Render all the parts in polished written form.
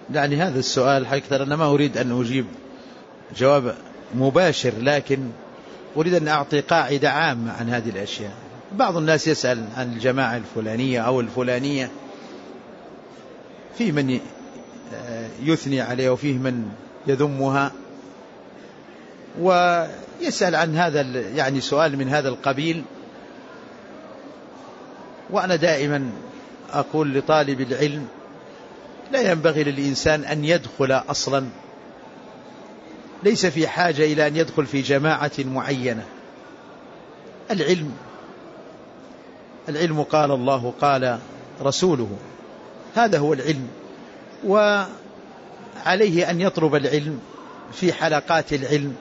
يعني هذا السؤال حقيقة أنا ما أريد أن أجيب جواب مباشر، لكن أريد أن أعطي قاعدة عامة عن هذه الأشياء. بعض الناس يسأل عن الجماعة الفلانية أو الفلانية، في من يثني عليها وفيه من يذمها، ويسأل عن هذا يعني سؤال من هذا القبيل. وأنا دائما أقول لطالب العلم لا ينبغي للإنسان أن يدخل أصلا، ليس في حاجة إلى أن يدخل في جماعة معينة. العلم قال الله قال رسوله، هذا هو العلم، وعليه أن يطلب العلم في حلقات العلم،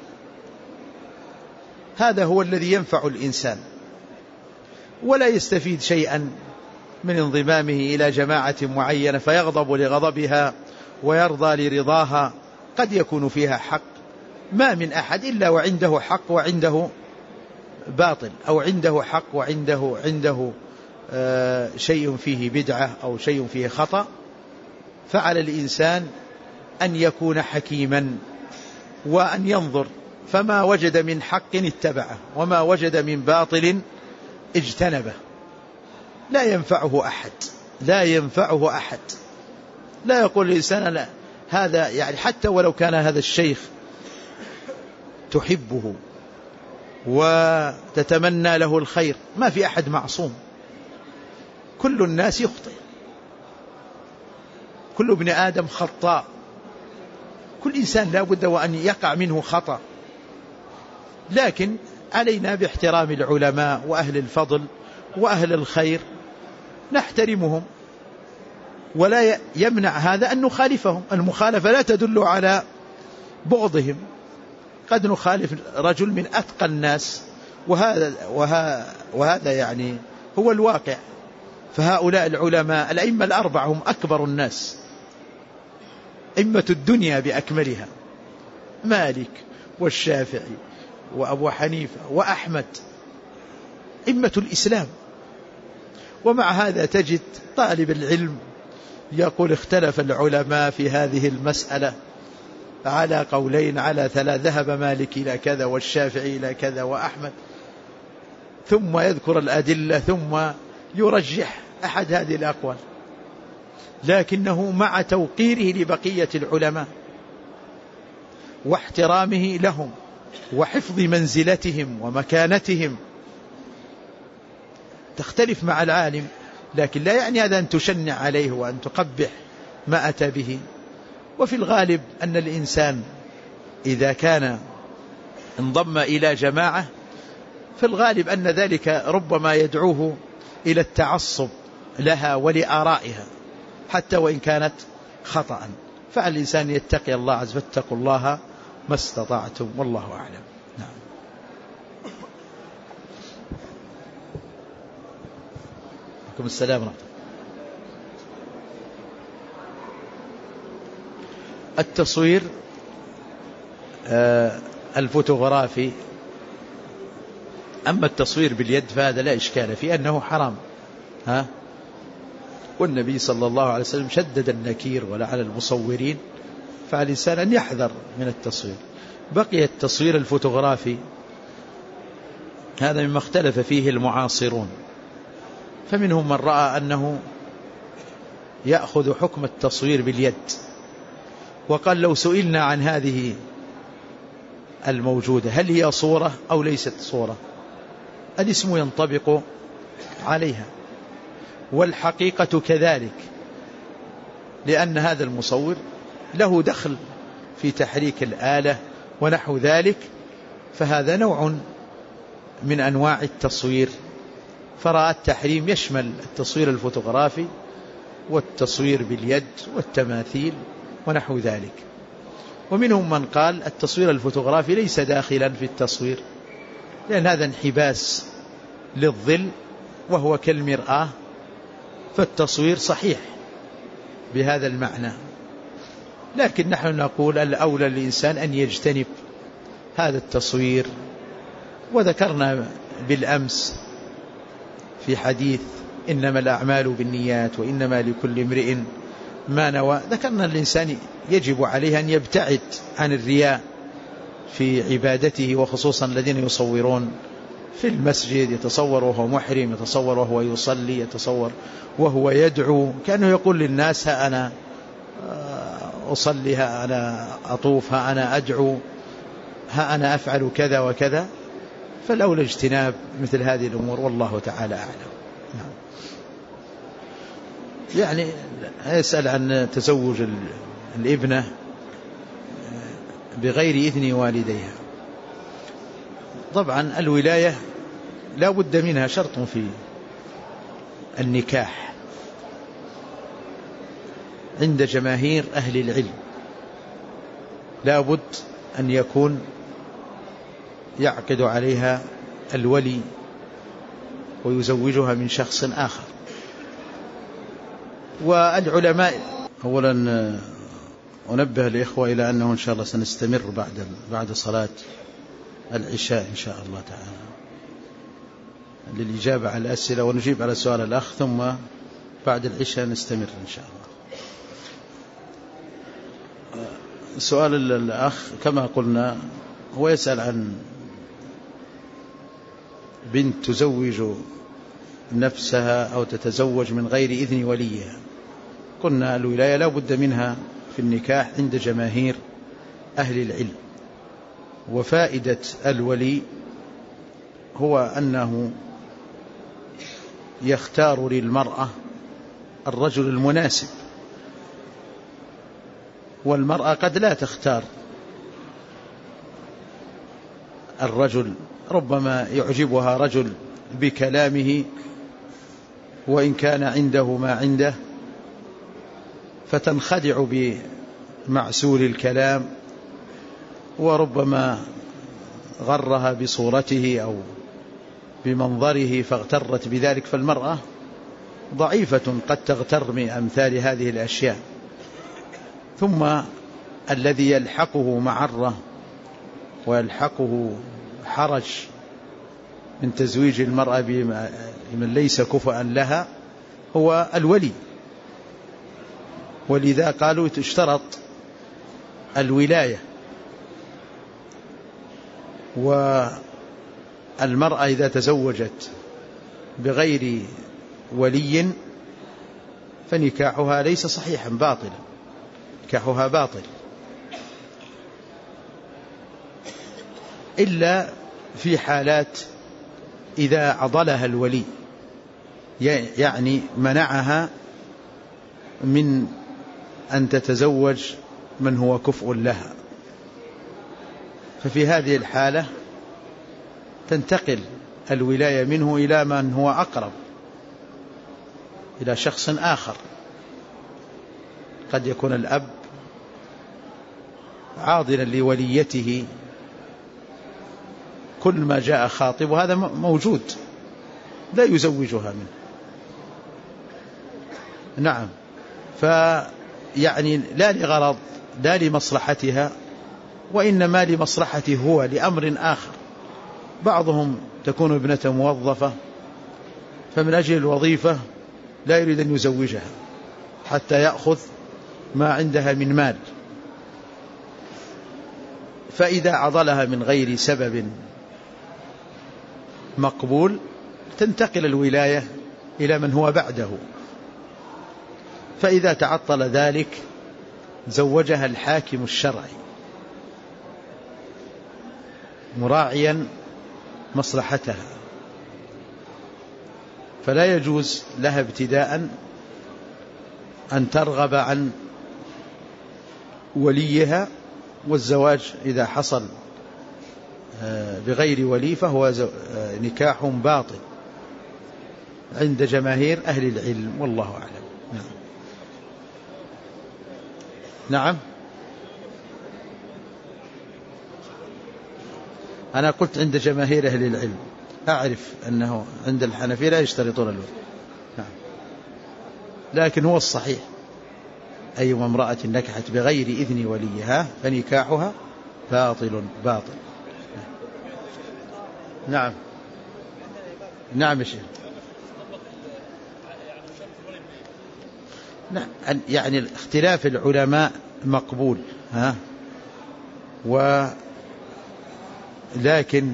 هذا هو الذي ينفع الإنسان، ولا يستفيد شيئا من انضمامه إلى جماعة معينة فيغضب لغضبها ويرضى لرضاها، قد يكون فيها حق. ما من أحد إلا وعنده حق وعنده باطل، أو عنده حق وعنده شيء فيه بدعة أو شيء فيه خطأ. فعلى الإنسان أن يكون حكيما وأن ينظر، فما وجد من حق اتبعه وما وجد من باطل اجتنبه. لا ينفعه أحد. لا يقول الإنسان لا هذا، يعني حتى ولو كان هذا الشيخ تحبه وتتمنى له الخير، ما في أحد معصوم، كل الناس يخطئ، كل ابن آدم خطاء، كل إنسان لا بد وأن يقع منه خطأ. لكن علينا باحترام العلماء وأهل الفضل وأهل الخير، نحترمهم، ولا يمنع هذا أن نخالفهم. المخالفة لا تدل على بغضهم، قد نخالف رجل من أتقى الناس، وهذا يعني هو الواقع. فهؤلاء العلماء الأئمة الأربعة هم أكبر الناس، أئمة الدنيا بأكملها، مالك والشافعي وأبو حنيفة وأحمد، أئمة الإسلام. ومع هذا تجد طالب العلم يقول اختلف العلماء في هذه المسألة على قولين على ثلاث، ذهب مالك إلى كذا والشافعي إلى كذا وأحمد، ثم يذكر الأدلة ثم يرجح أحد هذه الأقوال، لكنه مع توقيره لبقية العلماء واحترامه لهم وحفظ منزلتهم ومكانتهم. تختلف مع العالم، لكن لا يعني هذا أن تشنع عليه وأن تقبح ما أتى به. وفي الغالب أن الإنسان إذا كان انضم إلى جماعة، في الغالب أن ذلك ربما يدعوه إلى التعصب لها ولآرائها حتى وإن كانت خطأ. فعلى الإنسان يتقي الله عز وجل، فاتقوا الله ما استطعتم، والله أعلم. نعم. عليكم السلام ورحمة الله. التصوير الفوتوغرافي، أما التصوير باليد فهذا لا إشكال فيه أنه حرام، والنبي صلى الله عليه وسلم شدد النكير ولعن المصورين، فعلى الإنسان أن يحذر من التصوير. بقي التصوير الفوتوغرافي، هذا مما اختلف فيه المعاصرون، فمنهم من رأى أنه يأخذ حكم التصوير باليد، وقال لو سئلنا عن هذه الموجودة هل هي صورة أو ليست صورة، الاسم ينطبق عليها، والحقيقة كذلك، لأن هذا المصور له دخل في تحريك الآلة ونحو ذلك، فهذا نوع من أنواع التصوير. فرأى التحريم يشمل التصوير الفوتوغرافي والتصوير باليد والتماثيل ونحو ذلك. ومنهم من قال التصوير الفوتوغرافي ليس داخلا في التصوير، لأن هذا انحباس للظل وهو كالمرآة، فالتصوير صحيح بهذا المعنى. لكن نحن نقول الأولى للإنسان أن يجتنب هذا التصوير. وذكرنا بالأمس في حديث إنما الأعمال بالنيات وإنما لكل امرئ ما نوى. ذكرنا الإنسان يجب عليه أن يبتعد عن الرياء في عبادته، وخصوصا الذين يصورون في المسجد، يتصور وهو محرم، يتصور وهو يصلي، يتصور وهو يدعو، كأنه يقول للناس ها أنا أصلي، ها أنا أطوف، ها أنا أدعو، ها أنا أفعل كذا وكذا. فالأولى اجتناب مثل هذه الأمور، والله تعالى أعلم. يعني يسأل عن تزوج الابنة بغير إذن والديها. طبعا الولاية لا بد منها، شرط في النكاح عند جماهير أهل العلم، لا بد أن يكون يعقد عليها الولي ويزوجها من شخص آخر. والعلماء، أولا أنبه الإخوة إلى أنه إن شاء الله سنستمر بعد صلاة العشاء إن شاء الله تعالى للإجابة على الأسئلة، ونجيب على سؤال الأخ، ثم بعد العشاء نستمر إن شاء الله. سؤال الأخ كما قلنا هو يسأل عن بنت تزوج نفسها أو تتزوج من غير إذن وليها. قلنا الولاية لا بد منها في النكاح عند جماهير أهل العلم، وفائدة الولي هو أنه يختار للمرأة الرجل المناسب، والمرأة قد لا تختار الرجل، ربما يعجبها رجل بكلامه وإن كان عنده ما عنده، فتنخدع بمعسول الكلام، وربما غرها بصورته أو بمنظره فاغترت بذلك. فالمرأة ضعيفة قد تغتر من أمثال هذه الأشياء. ثم الذي يلحقه معرة ويلحقه حرج من تزويج المرأة بمن ليس كفءا لها هو الولي، ولذا قالوا تشترط الولاية. والمرأة إذا تزوجت بغير ولي فنكاحها ليس صحيحا، باطلا، نكاحها باطل، إلا في حالات إذا عضلها الولي، يعني منعها من أن تتزوج من هو كفء لها، ففي هذه الحالة تنتقل الولاية منه إلى من هو أقرب، إلى شخص آخر. قد يكون الأب عاضلا لوليته، كل ما جاء خاطب وهذا موجود لا يزوجها منه. نعم، فيعني لا لغرض، لا لمصلحتها، وإنما لمصلحته هو، لأمر آخر. بعضهم تكون ابنة موظفة، فمن أجل الوظيفة لا يريد أن يزوجها حتى يأخذ ما عندها من مال، فإذا عضلها من غير سبب مقبول تنتقل الولاية إلى من هو بعده. فإذا تعطل ذلك زوجها الحاكم الشرعي مراعيا مصلحتها، فلا يجوز لها ابتداء أن ترغب عن وليها. والزواج إذا حصل بغير ولي فهو نكاح باطل عند جماهير أهل العلم، والله أعلم. نعم، أنا قلت عند جماهير أهل العلم، أعرف أنه عند الحنفية لا يشترطون الولي. نعم، لكن هو الصحيح أي امرأة نكحت بغير إذن وليها فنكاحها باطل. نعم، نعم يا شيخ. يعني اختلاف العلماء مقبول، ولكن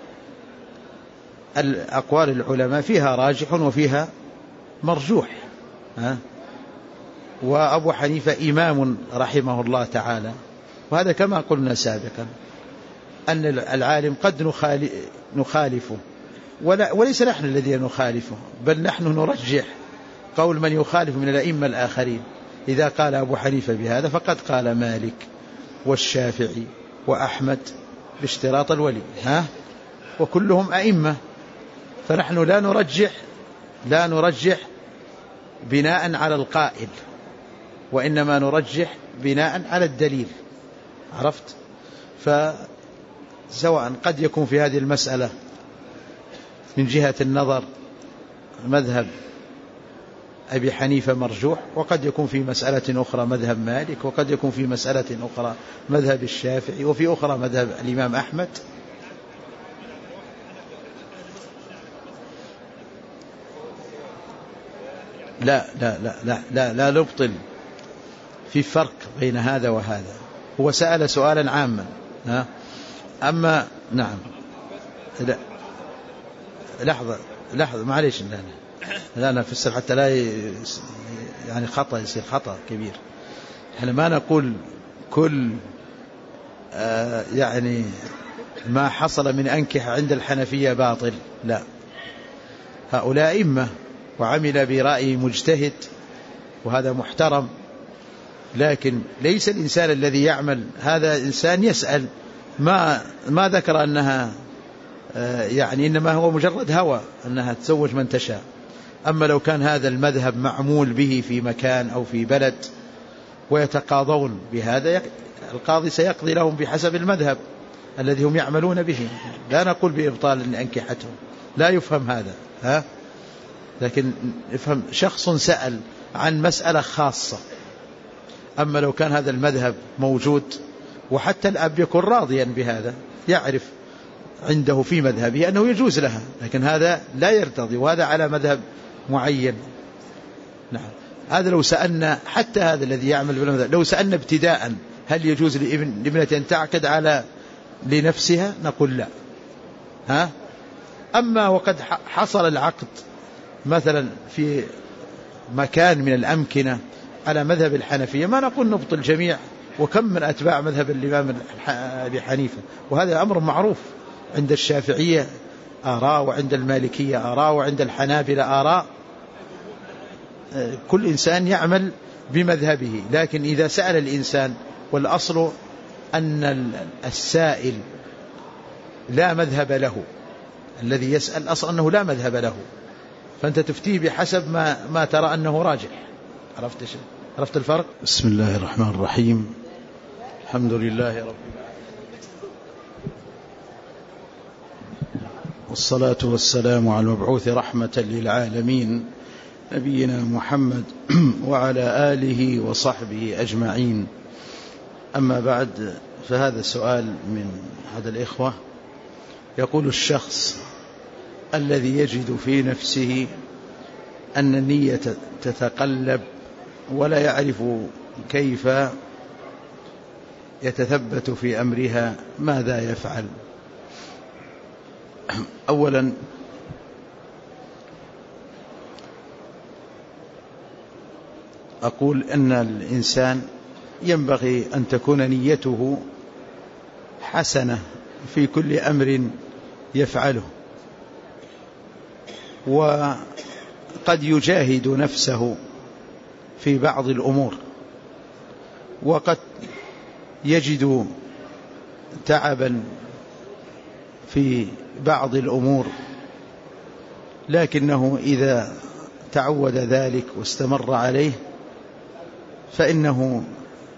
الأقوال العلماء فيها راجح وفيها مرجوح. وأبو حنيفة إمام رحمه الله تعالى، وهذا كما قلنا سابقا أن العالم قد نخالفه، وليس نحن الذين نخالفه، بل نحن نرجح قول من يخالف من الأئمة الآخرين. إذا قال أبو حنيفة بهذا فقد قال مالك والشافعي وأحمد باشتراط الولي، وكلهم أئمة. فنحن لا نرجح بناء على القائل، وإنما نرجح بناء على الدليل. عرفت؟ فسواء قد يكون في هذه المسألة من جهة النظر مذهب أبي حنيفة مرجوح، وقد يكون في مسألة أخرى مذهب مالك، وقد يكون في مسألة أخرى مذهب الشافعي، وفي أخرى مذهب الإمام أحمد. لا نبطل، في فرق بين هذا وهذا. هو سأل سؤالا عاما، أما نعم. لحظة معليش، لا نفسر حتى لا يعني خطأ يصير خطأ كبير. احنا ما نقول كل يعني ما حصل من أنكحة عند الحنفية باطل، لا، هؤلاء أئمة وعمل برأي مجتهد وهذا محترم، لكن ليس الإنسان الذي يعمل، هذا إنسان يسأل، ما ذكر أنها يعني إنما هو مجرد هوى أنها تزوج من تشاء. أما لو كان هذا المذهب معمول به في مكان أو في بلد ويتقاضون بهذا، القاضي سيقضي لهم بحسب المذهب الذي هم يعملون به. لا نقول بإبطال أنكحتهم، لا يفهم هذا، لكن يفهم شخص سأل عن مسألة خاصة. أما لو كان هذا المذهب موجود، وحتى الأب يكون راضيا بهذا، يعرف عنده في مذهبه أنه يجوز لها، لكن هذا لا يرتضي، وهذا على مذهب معين. نعم، هذا لو سألنا، حتى هذا الذي يعمل بالمذهب، لو سألنا ابتداء هل يجوز لابنة أن تعقد على لنفسها، نقول لا. أما وقد حصل العقد مثلا في مكان من الأمكنة على مذهب الحنفية، ما نقول نبطل الجميع، وكم من أتباع مذهب الإمام أبي حنيفة، وهذا أمر معروف عند الشافعية آراء، وعند المالكية آراء، وعند الحنابلة آراء. كل إنسان يعمل بمذهبه. لكن إذا سأل الإنسان، والأصل أن السائل لا مذهب له، الذي يسأل أصل أنه لا مذهب له، فأنت تفتيه بحسب ما ترى أنه راجح. عرفت الفرق؟ بسم الله الرحمن الرحيم. الحمد لله رب العالمين، والصلاة والسلام على المبعوث رحمة للعالمين نبينا محمد وعلى آله وصحبه أجمعين. أما بعد، فهذا السؤال من هذا الإخوة، يقول: الشخص الذي يجد في نفسه أن النية تتقلب ولا يعرف كيف يتثبت في أمرها، ماذا يفعل؟ أولا، أقول أن الإنسان ينبغي أن تكون نيته حسنة في كل أمر يفعله، وقد يجاهد نفسه في بعض الأمور، وقد يجد تعبا في بعض الأمور، لكنه إذا تعود ذلك واستمر عليه فإنه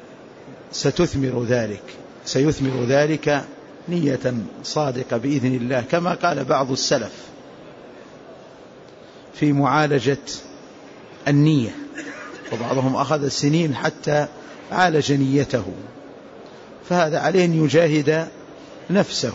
سيثمر ذلك نية صادقة بإذن الله، كما قال بعض السلف في معالجة النية، وبعضهم أخذ سنين حتى عالج نيته، فهذا عليه أن يجاهد نفسه.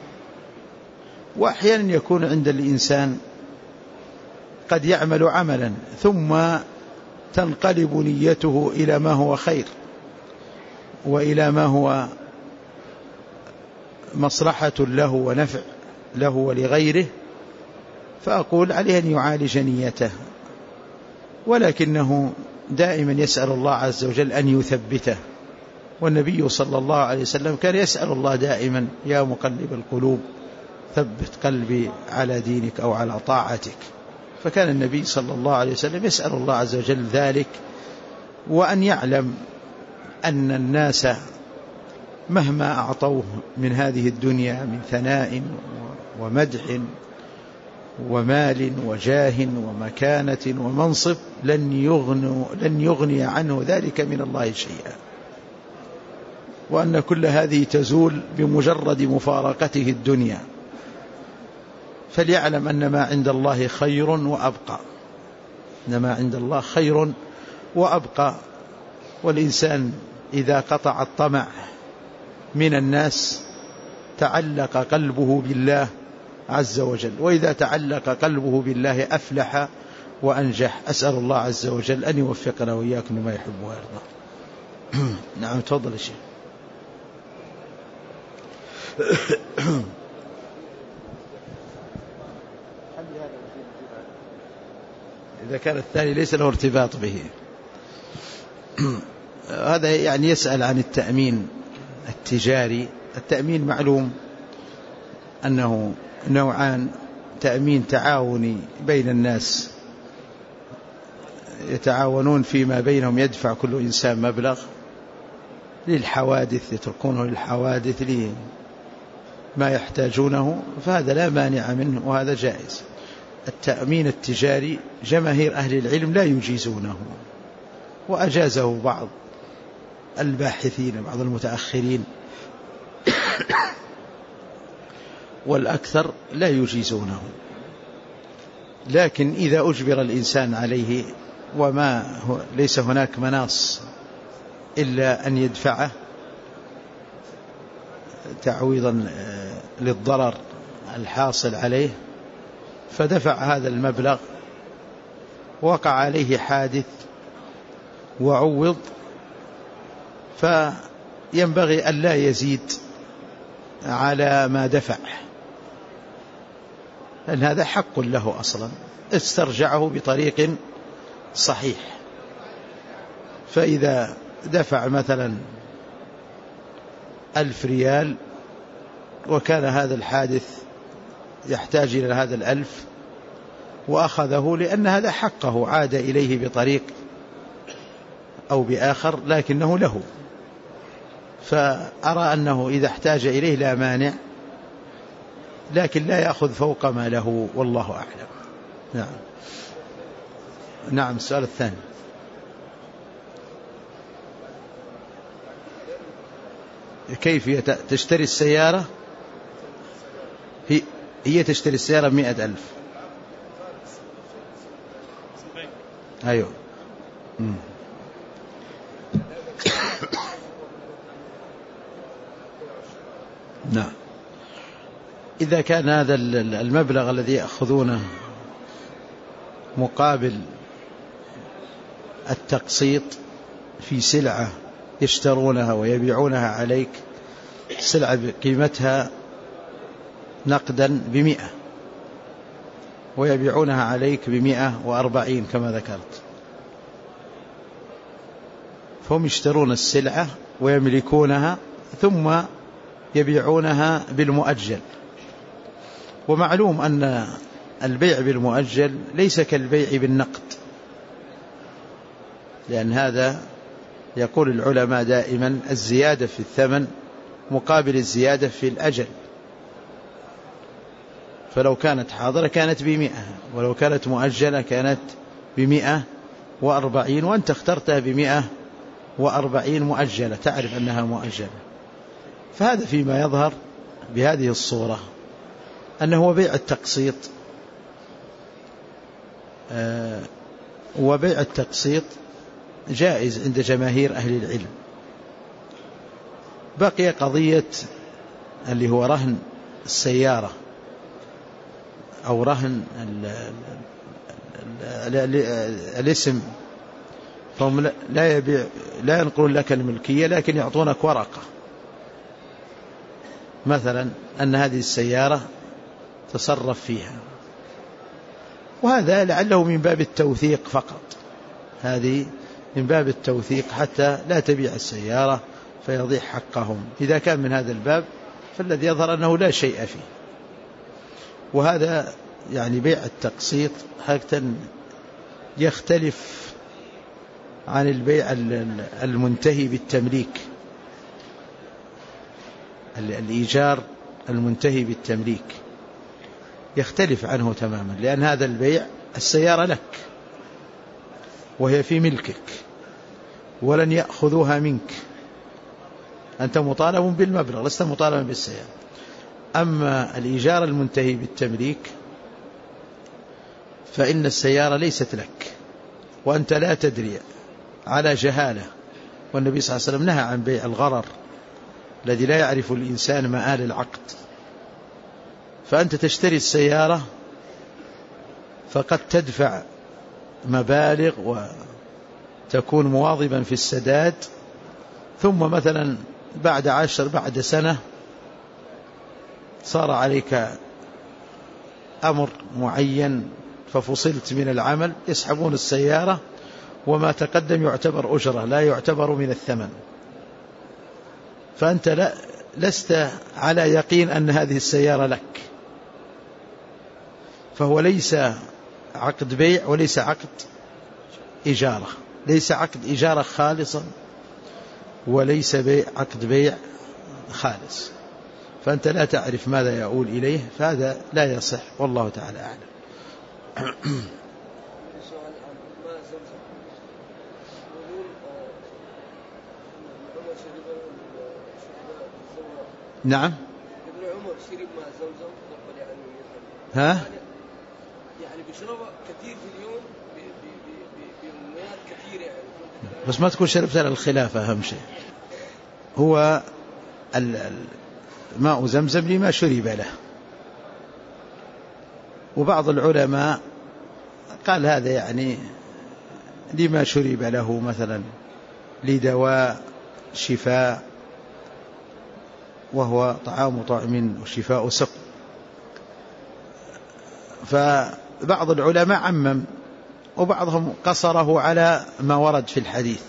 وأحيانا يكون عند الإنسان قد يعمل عملا ثم تنقلب نيته إلى ما هو خير وإلى ما هو مصلحة له ونفع له ولغيره، فأقول عليه أن يعالج نيته، ولكنه دائما يسأل الله عز وجل أن يثبته. والنبي صلى الله عليه وسلم كان يسأل الله دائما: يا مقلب القلوب ثبت قلبي على دينك أو على طاعتك. فكان النبي صلى الله عليه وسلم يسأل الله عز وجل ذلك، وأن يعلم أن الناس مهما أعطوه من هذه الدنيا من ثناء ومدح ومال وجاه ومكانة ومنصب لن يغني عنه ذلك من الله شيئا، وأن كل هذه تزول بمجرد مفارقته الدنيا. فليعلم أن ما عند الله خير وأبقى، أن ما عند الله خير وأبقى. والإنسان إذا قطع الطمع من الناس تعلق قلبه بالله عز وجل، وإذا تعلق قلبه بالله أفلح وأنجح. أسأل الله عز وجل أن يوفقنا وإياكم لما يحب ويرضى. نعم، تفضل الشيخ. إذا كان الثاني ليس له ارتباط به. هذا يعني يسأل عن التأمين التجاري. التأمين معلوم أنه نوعان: تأمين تعاوني بين الناس يتعاونون فيما بينهم، يدفع كل إنسان مبلغ للحوادث، يتركونه للحوادث لما يحتاجونه، فهذا لا مانع منه وهذا جائز. التأمين التجاري جماهير أهل العلم لا يجيزونه، وأجازه بعض الباحثين بعض المتأخرين، والأكثر لا يجيزونه. لكن إذا أجبر الإنسان عليه وما ليس هناك مناص إلا أن يدفعه تعويضا للضرر الحاصل عليه، فدفع هذا المبلغ، وقع عليه حادث وعوض، فينبغي أن لا يزيد على ما دفع، لأن هذا حق له أصلا، استرجعه بطريق صحيح. فإذا دفع مثلا 1000 ريال وكان هذا الحادث يحتاج إلى هذا 1000 وأخذه لأن هذا حقه، عاد إليه بطريق أو بآخر لكنه له، فأرى أنه إذا احتاج إليه لا مانع، لكن لا يأخذ فوق ما له، والله أعلم. نعم. نعم، السؤال الثاني: كيف تشتري السيارة؟ هي تشتري السيارة 100,000. أيوه. نعم. إذا كان هذا المبلغ الذي يأخذونه مقابل التقسيط في سلعة يشترونها ويبيعونها عليك، سلعة قيمتها نقدا 100 ويبيعونها عليك 140 كما ذكرت، فهم يشترون السلعة ويملكونها ثم يبيعونها بالمؤجل. ومعلوم أن البيع بالمؤجل ليس كالبيع بالنقد، لأن هذا يقول العلماء دائما الزيادة في الثمن مقابل الزيادة في الأجل، فلو كانت حاضرة كانت 100 ولو كانت مؤجلة كانت 140، وأنت اخترتها 140 مؤجلة، تعرف أنها مؤجلة. فهذا فيما يظهر بهذه الصورة أنه هو بيع التقسيط، وبيع التقسيط جائز عند جماهير أهل العلم. بقي قضية اللي هو رهن السيارة أو رهن الاسم فهم لا يبيع، لا ينقلون لك الملكية، لكن يعطونك ورقة مثلا أن هذه السيارة تصرف فيها، وهذا لعله من باب التوثيق فقط، هذه من باب التوثيق حتى لا تبيع السيارة فيضيع حقهم. إذا كان من هذا الباب فالذي يظهر أنه لا شيء فيه. وهذا يعني بيع التقسيط حقيقة يختلف عن البيع المنتهي بالتمليك، الإيجار المنتهي بالتمليك يختلف عنه تماما، لأن هذا البيع السيارة لك وهي في ملكك ولن يأخذوها منك، أنت مطالب بالمبلغ لست مطالبا بالسيارة. أما الإيجار المنتهي بالتمليك فإن السيارة ليست لك وأنت لا تدري على جهالة، والنبي صلى الله عليه وسلم نهى عن بيع الغرر الذي لا يعرف الإنسان مآل العقد. فأنت تشتري السيارة فقد تدفع مبالغ وتكون مواظبا في السداد، ثم مثلا بعد سنة صار عليك أمر معين ففصلت من العمل، يسحبون السيارة وما تقدم يعتبر أجرة لا يعتبر من الثمن، فأنت لست على يقين أن هذه السيارة لك. فهو ليس عقد بيع وليس عقد إجارة، ليس عقد إجارة خالصا وليس عقد بيع خالص، فأنت لا تعرف ماذا يؤول إليه، فهذا لا يصح، والله تعالى أعلم. نعم. ابن عمر شرب ماء زمزم قبل ها؟ يعني بيشربه كثير في اليوم بيوميات كثيرة يعني. بس ما تكون شربت على الخلافة أهم شيء. هو ماء زمزم لما شرب له، وبعض العلماء قال هذا يعني لما شرب له، مثلا لدواء شفاء، وهو طعام طعم وشفاء سقم. فبعض العلماء عمم، وبعضهم قصره على ما ورد في الحديث،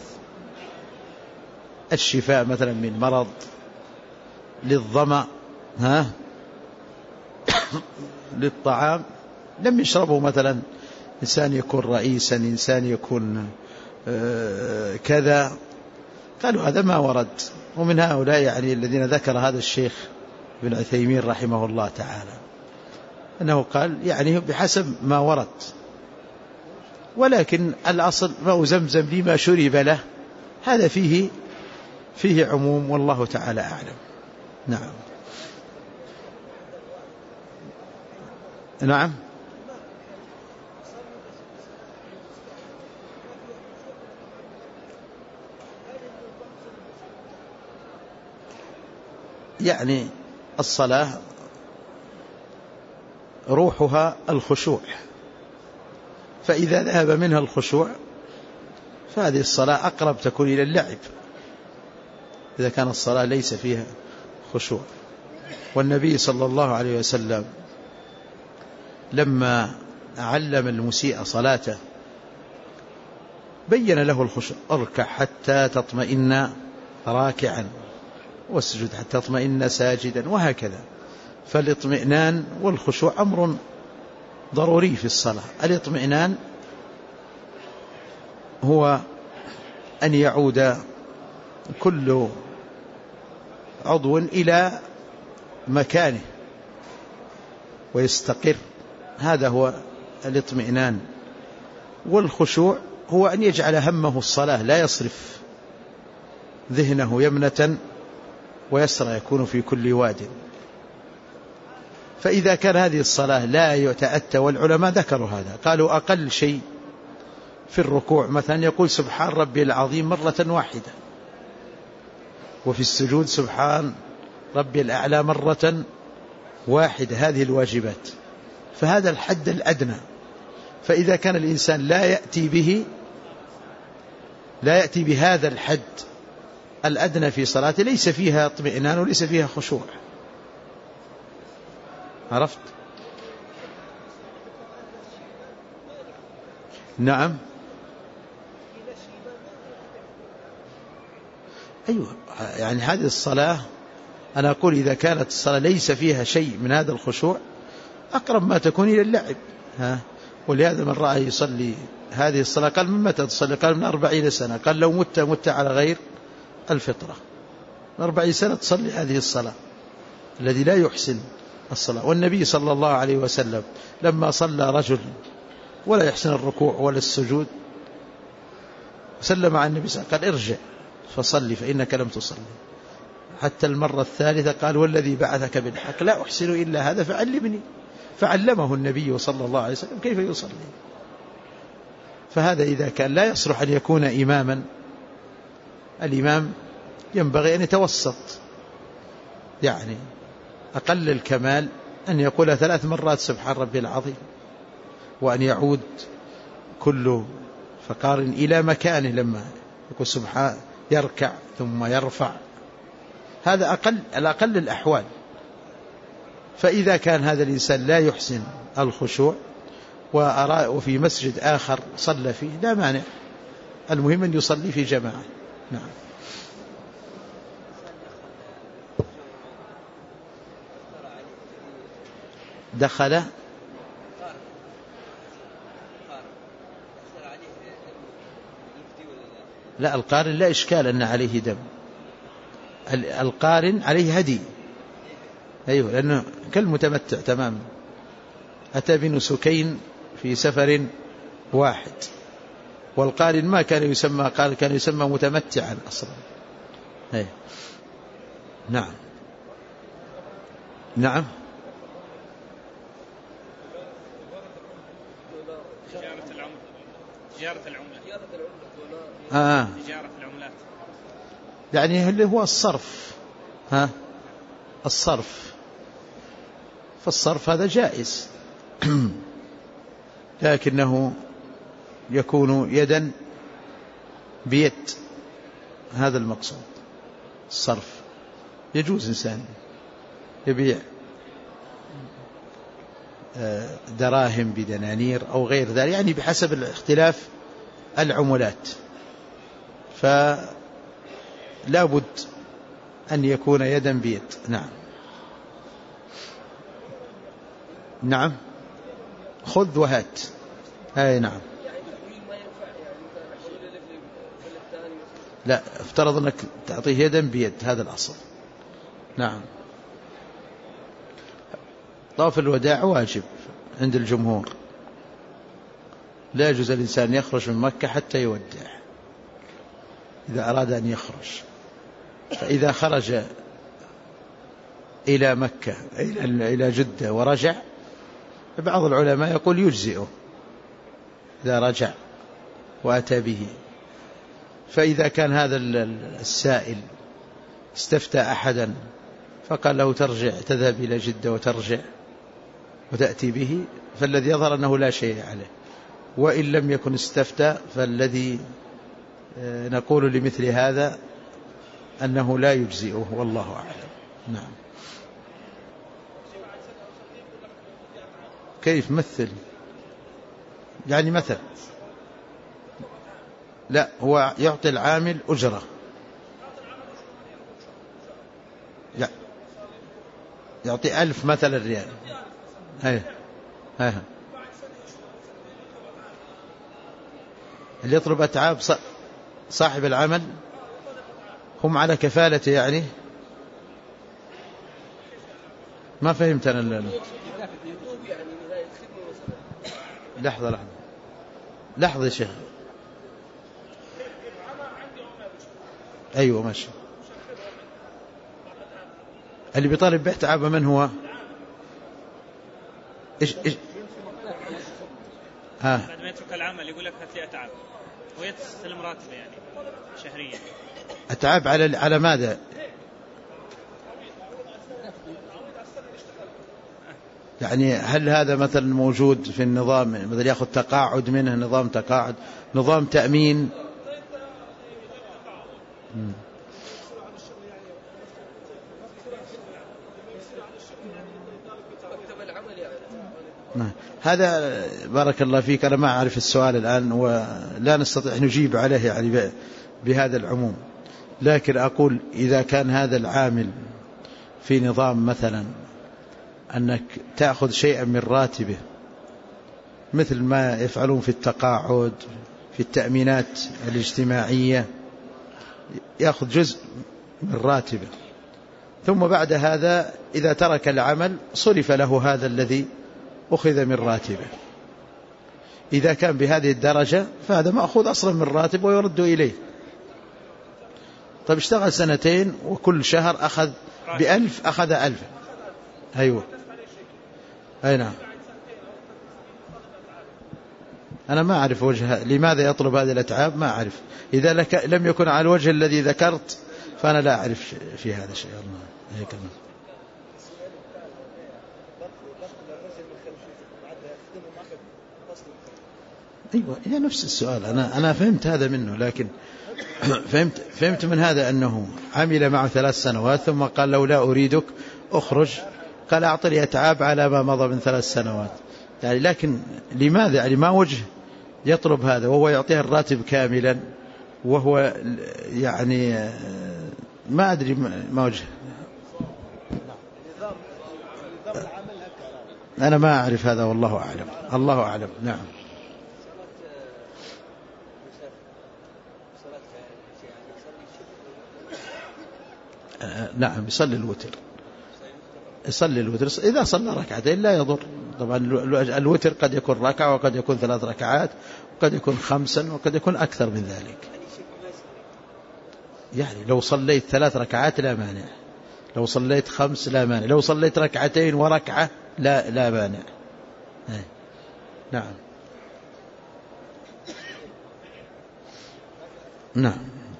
الشفاء مثلا من مرض، للظمأ، للطعام. لم يشربه مثلا إنسان يكون رئيسا، إنسان يكون كذا، قالوا هذا ما ورد. ومن هؤلاء يعني الذين ذكر هذا الشيخ ابن عثيمين رحمه الله تعالى، أنه قال يعني بحسب ما ورد، ولكن الأصل ماء زمزم لما شرب له، هذا فيه عموم، والله تعالى أعلم. نعم. نعم. يعني الصلاة روحها الخشوع، فإذا ذهب منها الخشوع فهذه الصلاة أقرب تكون إلى اللعب، إذا كان الصلاة ليس فيها خشوع. والنبي صلى الله عليه وسلم لما علم المسيء صلاته بين له الخشوع: اركع حتى تطمئن راكعا، واسجد حتى تطمئن ساجدا، وهكذا. فالاطمئنان والخشوع أمر ضروري في الصلاة. الاطمئنان هو أن يعود كل عضو إلى مكانه ويستقر، هذا هو الاطمئنان. والخشوع هو أن يجعل همه الصلاة، لا يصرف ذهنه يمنة ويسرى، يكون في كل واد. فإذا كان هذه الصلاة لا يتأتى، والعلماء ذكروا هذا، قالوا أقل شيء في الركوع مثلا يقول سبحان ربي العظيم مرة واحدة، وفي السجود سبحان ربي الأعلى مرة واحدة، هذه الواجبات. فهذا الحد الأدنى. فإذا كان الإنسان لا يأتي به لا يأتي بهذا الحد الأدنى في صلاته ليس فيها اطمئنان وليس فيها خشوع. عرفت؟ نعم. أيوة، يعني هذه الصلاة أنا أقول إذا كانت الصلاة ليس فيها شيء من هذا الخشوع أقرب ما تكون إلى اللعب. ولهذا من رأى يصلي هذه الصلاة قال من متى تصلي؟ قال من 40 سنة. قال لو مت على غير الفطرة. 40 سنة تصلي هذه الصلاة الذي لا يحسن الصلاة. والنبي صلى الله عليه وسلم لما صلى رجل ولا يحسن الركوع ولا السجود سلم عن النبي صلى الله عليه وسلم قال ارجع فصلي فإنك لم تصلي. حتى المرة الثالثة قال والذي بعثك بالحق لا أحسن إلا هذا فعلمني. فعلمه النبي صلى الله عليه وسلم كيف يصلي. فهذا إذا كان لا يصلح أن يكون إماما، الإمام ينبغي أن يتوسط، يعني أقل الكمال أن يقول 3 مرات سبحان ربي العظيم، وأن يعود كل فقار إلى مكانه لما يقول سبحان يركع ثم يرفع. هذا الأقل الأحوال. فإذا كان هذا الإنسان لا يحسن الخشوع وفي مسجد آخر صلى فيه لا مانع، المهم أن يصلي في جماعة. نعم. دخل لا القارن لا إشكال أن عليه دم. القارن عليه هدي، أيوه، لأنه كالمتمتع تماما، أتى بنسكين في سفر واحد. والقارن ما كان يسمى قال، كان يسمى متمتعا أصلا. أيه. نعم. نعم. تجارة العملات. تجارة العملات يعني اللي هو الصرف. الصرف، فالصرف هذا جائز لكنه يكون يدا بيد، هذا المقصود. الصرف يجوز إنسان يبيع دراهم بدنانير أو غير ذلك، يعني بحسب اختلاف العملات، فلا بد أن يكون يدا بيد. نعم. نعم. خذ وهات. أي نعم. لا، افترض أنك تعطيه يدا بيد، هذا الأصل. نعم. طواف الوداع واجب عند الجمهور، لا يجوز الإنسان يخرج من مكة حتى يودع إذا أراد أن يخرج. فإذا خرج إلى مكة إلى جدة ورجع، بعض العلماء يقول يجزئه إذا رجع وأتى به. فإذا كان هذا السائل استفتى أحدا فقال له ترجع، تذهب إلى جدة وترجع وتأتي به، فالذي يظهر أنه لا شيء عليه. وإن لم يكن استفتى فالذي نقول لمثل هذا أنه لا يجزئه، والله أعلم. نعم. كيف مثل؟ يعني مثل لا، هو يعطي العامل أجرة، يعطي 1000 مثلا ريال. اللي يطلب أتعاب صاحب العمل هم على كفالته، يعني ما فهمت أنا. لحظة يا شيخ. أيوة ماشي. اللي بيطالب باحتعابه من هو؟ إيش بعد ما يترك العمل يقول لك هات لي أتعاب ويستلم راتبه يعني شهريا. أتعاب على ماذا؟ يعني هل هذا مثلا موجود في النظام، مثلا يأخذ تقاعد منه، نظام تقاعد، نظام تأمين؟ هذا بارك الله فيك أنا ما أعرف السؤال الآن ولا نستطيع نجيب عليه يعني بهذا العموم، لكن أقول إذا كان هذا العامل في نظام مثلا أنك تأخذ شيئا من راتبه مثل ما يفعلون في التقاعد في التأمينات الاجتماعية، يأخذ جزء من راتبه ثم بعد هذا إذا ترك العمل صرف له هذا الذي أخذ من راتبه، إذا كان بهذه الدرجة فهذا مأخوذ أصلا من راتب ويرد إليه. طيب اشتغل 2 وكل شهر أخذ ب1000 أخذ 1000. أيوة أي نعم. أنا ما أعرف وجه لماذا يطلب هذه الأتعاب، ما أعرف. إذا لم يكن على الوجه الذي ذكرت فأنا لا أعرف في هذا الشيء. هيك أيوة هي نفس السؤال. أنا فهمت هذا منه، لكن فهمت من هذا أنه عمل معه 3 سنوات ثم قال لو لا أريدك أخرج، قال أعطني أتعاب على ما مضى من 3 سنوات يعني. لكن لماذا يعني ما وجه يطلب هذا وهو يعطيه الراتب كاملا وهو يعني ما أدري ما وجه. أنا ما أعرف هذا والله أعلم. الله أعلم. نعم. نعم يصلي الوتر. يصلي الوتر إذا صلى ركعتين لا يضر. طبعا الوتر قد يكون ركعة وقد يكون 3 ركعات وقد يكون 5 وقد يكون أكثر من ذلك. يعني لو صليت 3 ركعات لا مانع، لو صليت 5 لا مانع، لو صليت 2 وركعة لا مانع. نعم. نعم.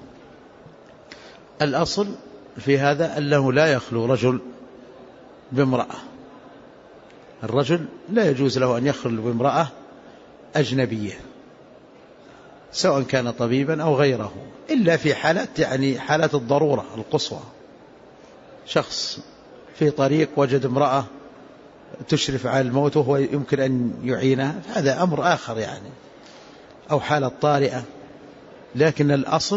الأصل في هذا أنه لا يخلو رجل بامرأة. الرجل لا يجوز له أن يخلو بامرأة أجنبية سواء كان طبيبا أو غيره، إلا في حالات يعني حالات الضرورة القصوى، شخص في طريق وجد امرأة تشرف على الموت وهو يمكن أن يعينها، هذا أمر آخر يعني، أو حالة طارئة. لكن الأصل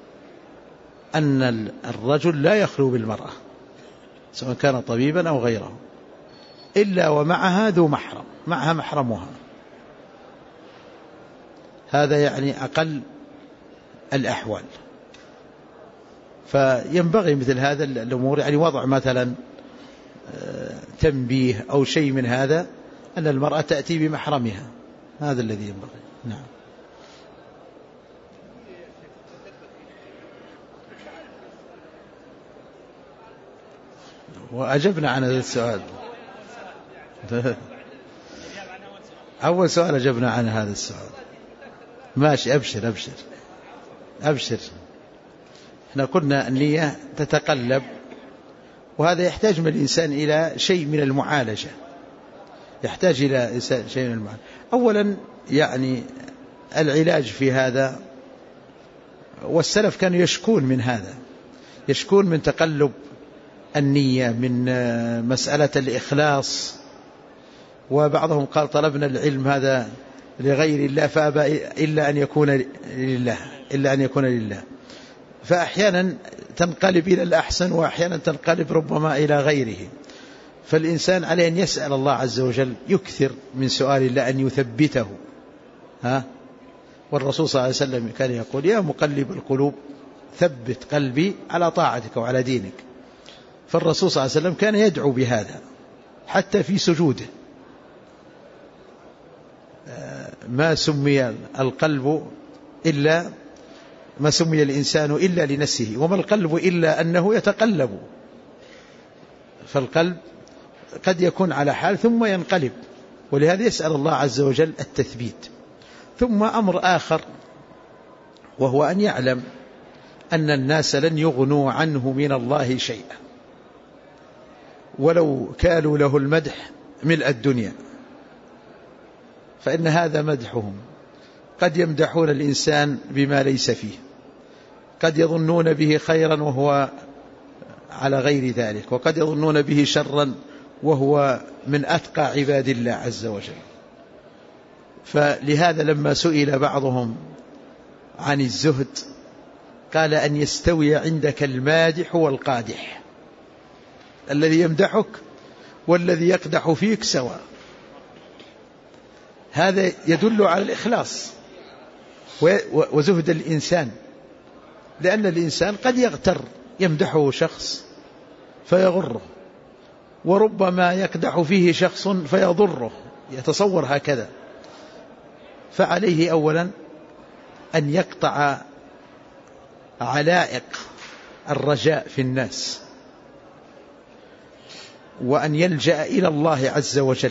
أن الرجل لا يخلو بالمرأة سواء كان طبيبا أو غيره إلا ومعها ذو محرم، معها محرمها. هذا يعني أقل الأحوال. فينبغي مثل هذا الأمور يعني وضع مثلا تنبيه أو شيء من هذا أن المرأة تأتي بمحرمها، هذا الذي ينبغي. نعم. وأجبنا عن هذا السؤال. أول سؤال أجبنا عن هذا السؤال. ماشي. أبشر. احنا قلنا النية تتقلب، وهذا يحتاج من الإنسان إلى شيء من المعالجة، يحتاج إلى شيء من المعالجة. أولا يعني العلاج في هذا، والسلف كانوا يشكون من هذا، يشكون من تقلب النية، من مسألة الإخلاص. وبعضهم قال طلبنا العلم هذا لغير الله فأبى إلا أن يكون لله. فأحيانا تنقلب إلى الأحسن وأحيانا تنقلب ربما إلى غيره. فالإنسان عليه أن يسأل الله عز وجل، يكثر من سؤال الله أن يثبته. والرسول صلى الله عليه وسلم كان يقول يا مقلب القلوب ثبت قلبي على طاعتك وعلى دينك. فالرسول صلى الله عليه وسلم كان يدعو بهذا حتى في سجوده. ما سمي القلب إلا ما سمي الإنسان إلا لنفسه، وما القلب إلا أنه يتقلب. فالقلب قد يكون على حال ثم ينقلب، ولهذا يسأل الله عز وجل التثبيت. ثم أمر آخر وهو أن يعلم أن الناس لن يغنوا عنه من الله شيئا، ولو كانوا له المدح ملء الدنيا، فإن هذا مدحهم. قد يمدحون الإنسان بما ليس فيه، قد يظنون به خيرا وهو على غير ذلك، وقد يظنون به شرا وهو من أتقى عباد الله عز وجل. فلهذا لما سئل بعضهم عن الزهد قال أن يستوي عندك المادح والقادح، الذي يمدحك والذي يقدح فيك سواء. هذا يدل على الإخلاص وزهد الإنسان، لأن الإنسان قد يغتر، يمدحه شخص فيغره، وربما يقدح فيه شخص فيضره، يتصور هكذا. فعليه أولا أن يقطع علائق الرجاء في الناس، وأن يلجأ إلى الله عز وجل،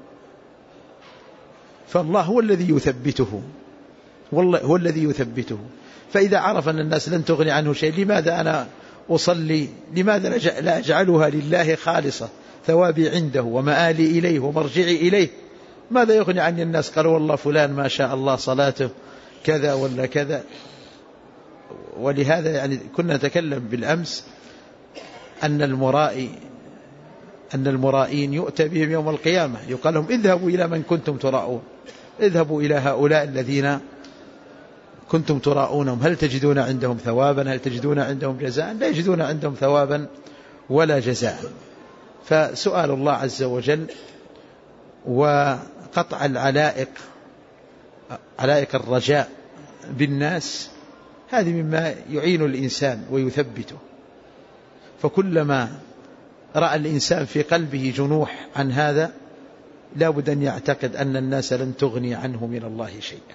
فالله هو الذي يثبته، هو الذي يثبته. فإذا عرف أن الناس لن تغني عنه شيء، لماذا أنا أصلي؟ لماذا لا أجعلها لله خالصة، ثوابي عنده ومآلي إليه ومرجعي إليه؟ ماذا يغني عني الناس؟ قالوا والله فلان ما شاء الله صلاته كذا ولا كذا. ولهذا يعني كنا نتكلم بالأمس أن المرائين يؤتى بهم يوم القيامة، يقال لهم اذهبوا إلى من كنتم تراؤون، اذهبوا إلى هؤلاء الذين كنتم تراؤونهم، هل تجدون عندهم ثوابا؟ هل تجدون عندهم جزاء؟ لا يجدون عندهم ثوابا ولا جزاء. فسؤال الله عز وجل وقطع علائق الرجاء بالناس، هذه مما يعين الإنسان ويثبته. فكلما رأى الإنسان في قلبه جنوح عن هذا لا بد أن يعتقد أن الناس لن تغني عنه من الله شيئا،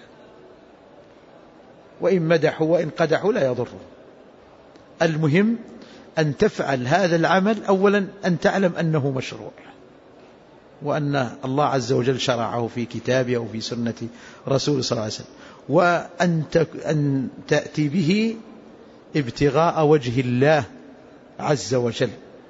وإن مدحوا وإن قدحوا لا يضروا. المهم أن تفعل هذا العمل أولا أن تعلم أنه مشروع، وأن الله عز وجل شرعه في كتابه أو في سنة رسول صلى الله عليه وسلم، وأن تأتي به ابتغاء وجه الله عز وجل.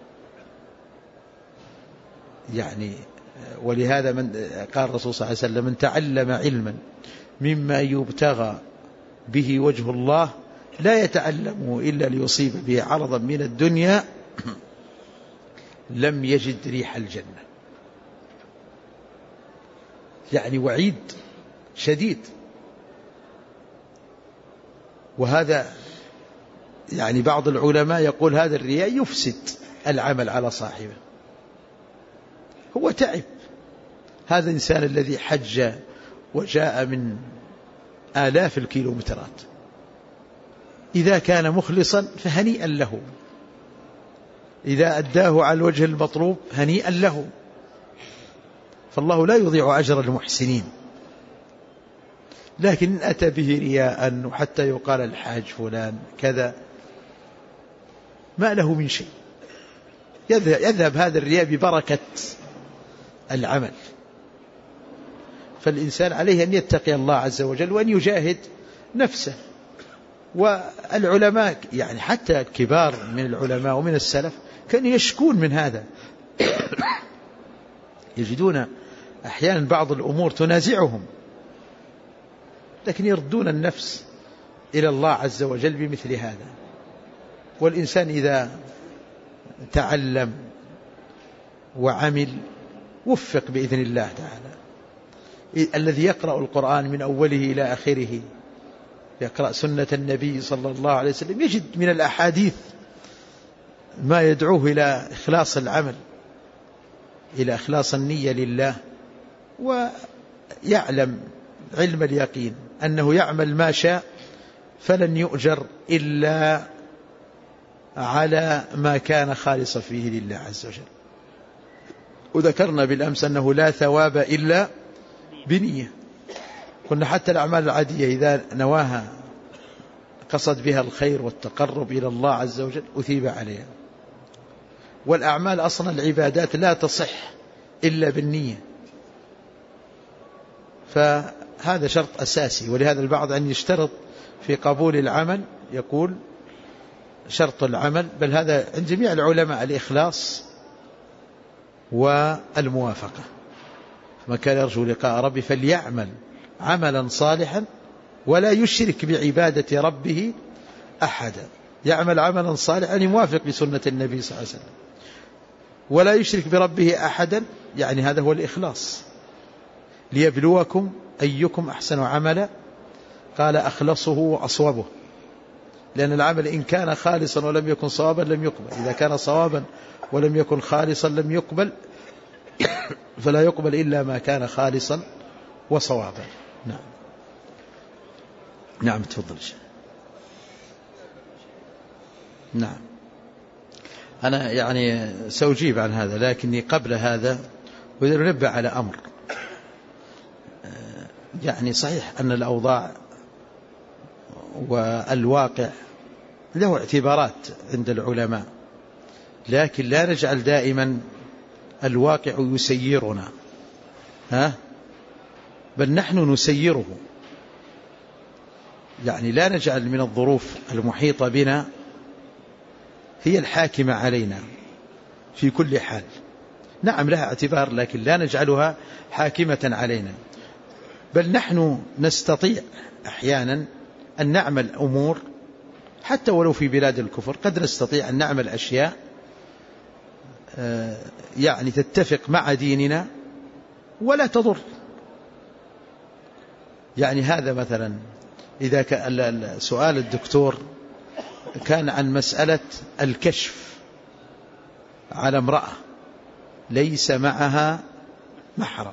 يعني ولهذا قال الرسول صلى الله عليه وسلم: من تعلم علما مما يبتغى به وجه الله لا يتعلمه إلا ليصيب به عرضا من الدنيا لم يجد ريح الجنة. يعني وعيد شديد. وهذا يعني بعض العلماء يقول هذا الرياء يفسد العمل على صاحبه. هو تعب، هذا الإنسان الذي حج وجاء من آلاف الكيلومترات، إذا كان مخلصا فهنيئا له، إذا أداه على الوجه المطلوب هنيئا له، فالله لا يضيع أجر المحسنين. لكن أتى به رياء وحتى يقال الحاج فلان كذا، ما له من شيء، يذهب هذا الرياء ببركة العمل. فالإنسان عليه أن يتقي الله عز وجل وأن يجاهد نفسه. والعلماء يعني حتى الكبار من العلماء ومن السلف كانوا يشكون من هذا يجدون أحيانا بعض الأمور تنازعهم، لكن يردون النفس إلى الله عز وجل بمثل هذا. والإنسان إذا تعلم وعمل وفق بإذن الله تعالى. الذي يقرأ القرآن من أوله إلى آخره، يقرأ سنة النبي صلى الله عليه وسلم، يجد من الأحاديث ما يدعوه إلى إخلاص العمل، إلى إخلاص النية لله، ويعلم علم اليقين أنه يعمل ما شاء فلن يؤجر إلا على ما كان خالصا فيه لله عز وجل. وذكرنا بالأمس أنه لا ثواب إلا بنية. قلنا حتى الأعمال العادية إذا نواها قصد بها الخير والتقرب إلى الله عز وجل أثيب عليها. والأعمال أصلا العبادات لا تصح إلا بالنية، فهذا شرط أساسي. ولهذا البعض أن يشترط في قبول العمل، يقول شرط العمل، بل هذا عند جميع العلماء الإخلاص والموافقة. من كان يرجو لقاء ربه فليعمل عملا صالحا ولا يشرك بعبادة ربه أحدا، يعمل عملا صالحا يوافق بسنة النبي صلى الله عليه وسلم، ولا يشرك بربه أحدا، يعني هذا هو الإخلاص. ليبلوكم أيكم أحسن عملا، قال أخلصه وأصوبه، لأن العمل إن كان خالصا ولم يكن صوابا لم يقبل، إذا كان صوابا ولم يكن خالصا لم يقبل، فلا يقبل إلا ما كان خالصا وصوابا. نعم. نعم تفضل. نعم أنا يعني سأجيب عن هذا، لكني قبل هذا أريد أن أنبه على أمر. يعني صحيح أن الأوضاع والواقع له اعتبارات عند العلماء، لكن لا نجعل دائما الواقع يسيرنا، بل نحن نسيره. يعني لا نجعل من الظروف المحيطة بنا هي الحاكمة علينا في كل حال. نعم لها اعتبار، لكن لا نجعلها حاكمة علينا، بل نحن نستطيع أحيانا أن نعمل أمور حتى ولو في بلاد الكفر، قد نستطيع أن نعمل أشياء يعني تتفق مع ديننا ولا تضر. يعني هذا مثلا إذا كان سؤال الدكتور كان عن مسألة الكشف على امرأة ليس معها محرم،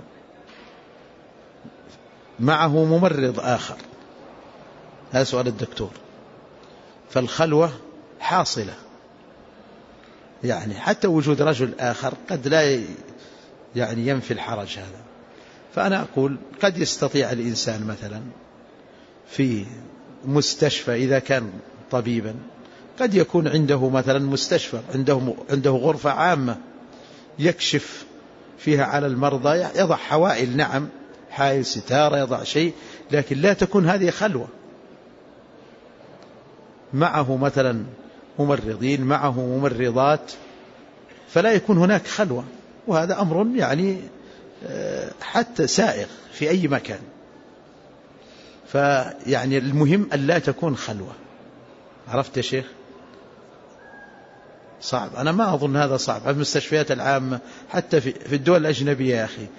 معه ممرض آخر، هذا سؤال الدكتور، فالخلوة حاصلة، يعني حتى وجود رجل آخر قد لا يعني ينفي الحرج هذا. فأنا أقول قد يستطيع الإنسان مثلا في مستشفى إذا كان طبيبا، قد يكون عنده مثلا مستشفى، عنده غرفة عامة يكشف فيها على المرضى، يضع حوائل، نعم حائل ستارة، يضع شيء، لكن لا تكون هذه خلوة. معه مثلا ممرضين، معه ممرضات، فلا يكون هناك خلوة، وهذا أمر يعني حتى سائغ في أي مكان. فيعني المهم أن لا تكون خلوة. عرفت يا شيخ؟ صعب، أنا ما أظن هذا صعب. في المستشفيات العامة حتى في الدول الأجنبية يا أخي.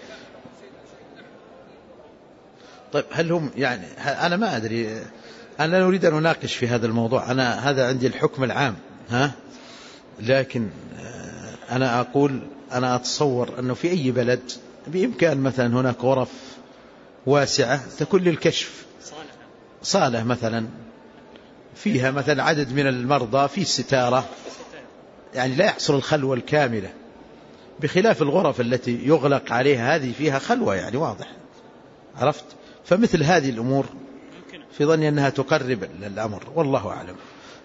طيب هل هم يعني أنا ما أدري، أنا لا أريد أن أناقش في هذا الموضوع، أنا هذا عندي الحكم العام، لكن أنا أقول أنا أتصور أنه في أي بلد بإمكان مثلا هناك غرف واسعة تكون للكشف، صالة مثلا فيها مثلا عدد من المرضى، في ستارة، يعني لا يحصل الخلوة الكاملة، بخلاف الغرف التي يغلق عليها هذه فيها خلوة يعني واضح. عرفت؟ فمثل هذه الأمور في ظني أنها تقرب الأمر، والله أعلم.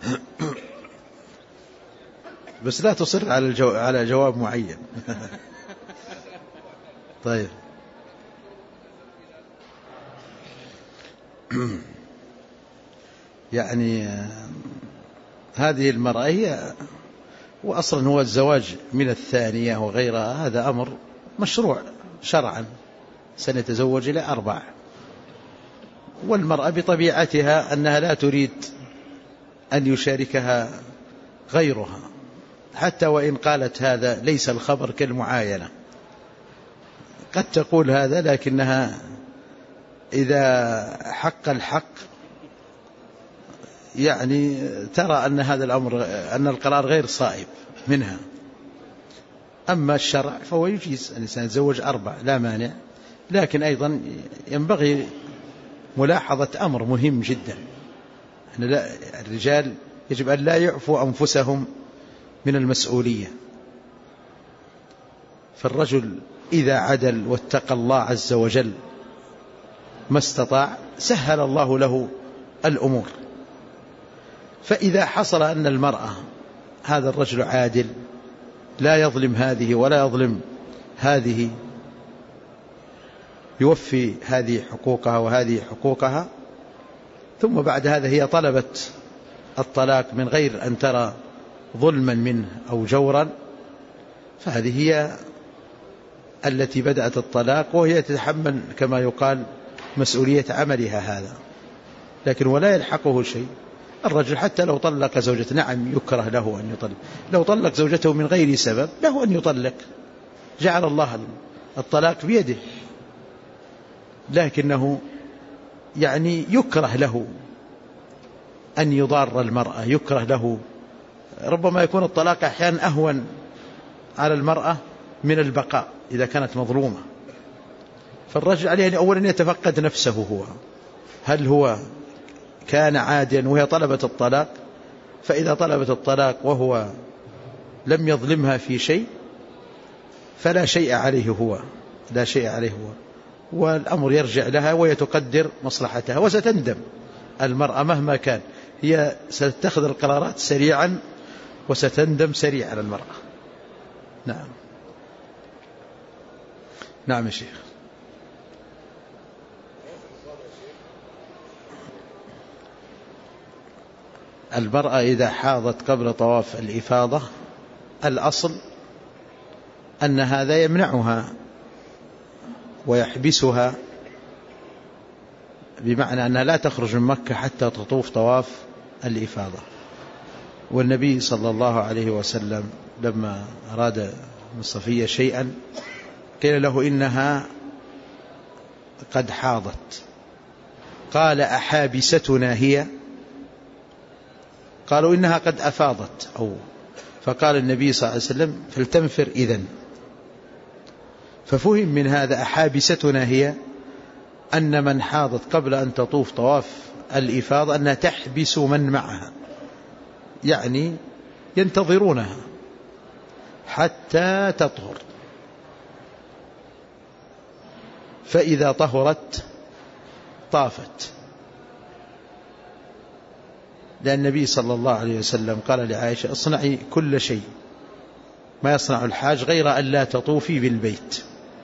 بس لا تصر على جواب معين. طيب يعني هذه المرأة هي وأصلا هو الزواج من الثانية وغيرها، هذا أمر مشروع شرعا، سنتزوج إلى 4، والمرأة بطبيعتها أنها لا تريد أن يشاركها غيرها، حتى وإن قالت هذا ليس الخبر كالمعاينة، قد تقول هذا، لكنها إذا حق الحق يعني ترى أن هذا الأمر، أن القرار غير صائب منها. أما الشرع فهو يجيز الإنسان يتزوج 4 لا مانع، لكن أيضا ينبغي ملاحظة أمر مهم جدا، أن الرجال يجب أن لا يعفوا أنفسهم من المسؤولية. فالرجل إذا عدل واتقى الله عز وجل ما استطاع سهل الله له الأمور. فإذا حصل أن المرأة هذا الرجل عادل لا يظلم هذه ولا يظلم هذه، يوفي هذه حقوقها وهذه حقوقها، ثم بعد هذا هي طلبت الطلاق من غير أن ترى ظلما منه أو جورا، فهذه هي التي بدأت الطلاق، وهي تتحمل كما يقال مسؤولية عملها هذا، لكن ولا يلحقه شيء. الرجل حتى لو طلق زوجته نعم يكره له أن يطلق، لو طلق زوجته من غير سبب له أن يطلق، جعل الله الطلاق بيده، لكنه يعني يكره له أن يضار المرأة، يكره له، ربما يكون الطلاق أحيانا أهون على المرأة من البقاء إذا كانت مظلومة. فالرجل عليه أن أولا يتفقد نفسه، هو هل هو كان عاديا وهي طلبت الطلاق؟ فإذا طلبت الطلاق وهو لم يظلمها في شيء فلا شيء عليه هو، لا شيء عليه هو، والأمر يرجع لها وهي تقدر مصلحتها. وستندم المرأة مهما كان، هي ستتخذ القرارات سريعا وستندم سريعا المرأة. نعم. نعم يا شيخ. المرأة إذا حاضت قبل طواف الإفاضة الأصل أن هذا يمنعها ويحبسها، بمعنى أنها لا تخرج من مكة حتى تطوف طواف الإفاضة. والنبي صلى الله عليه وسلم لما أراد من صفية شيئا قيل له إنها قد حاضت، قال أحابستنا هي؟ قالوا إنها قد أفاضت، فقال النبي صلى الله عليه وسلم فلتنفر إذن. ففهم من هذا أحابستنا هي أن من حاضت قبل أن تطوف طواف الإفاضة أنها تحبس من معها، يعني ينتظرونها حتى تطهر، فإذا طهرت طافت. لأن النبي صلى الله عليه وسلم قال لعائشة اصنعي كل شيء ما يصنع الحاج غير أن لا تطوفي بالبيت،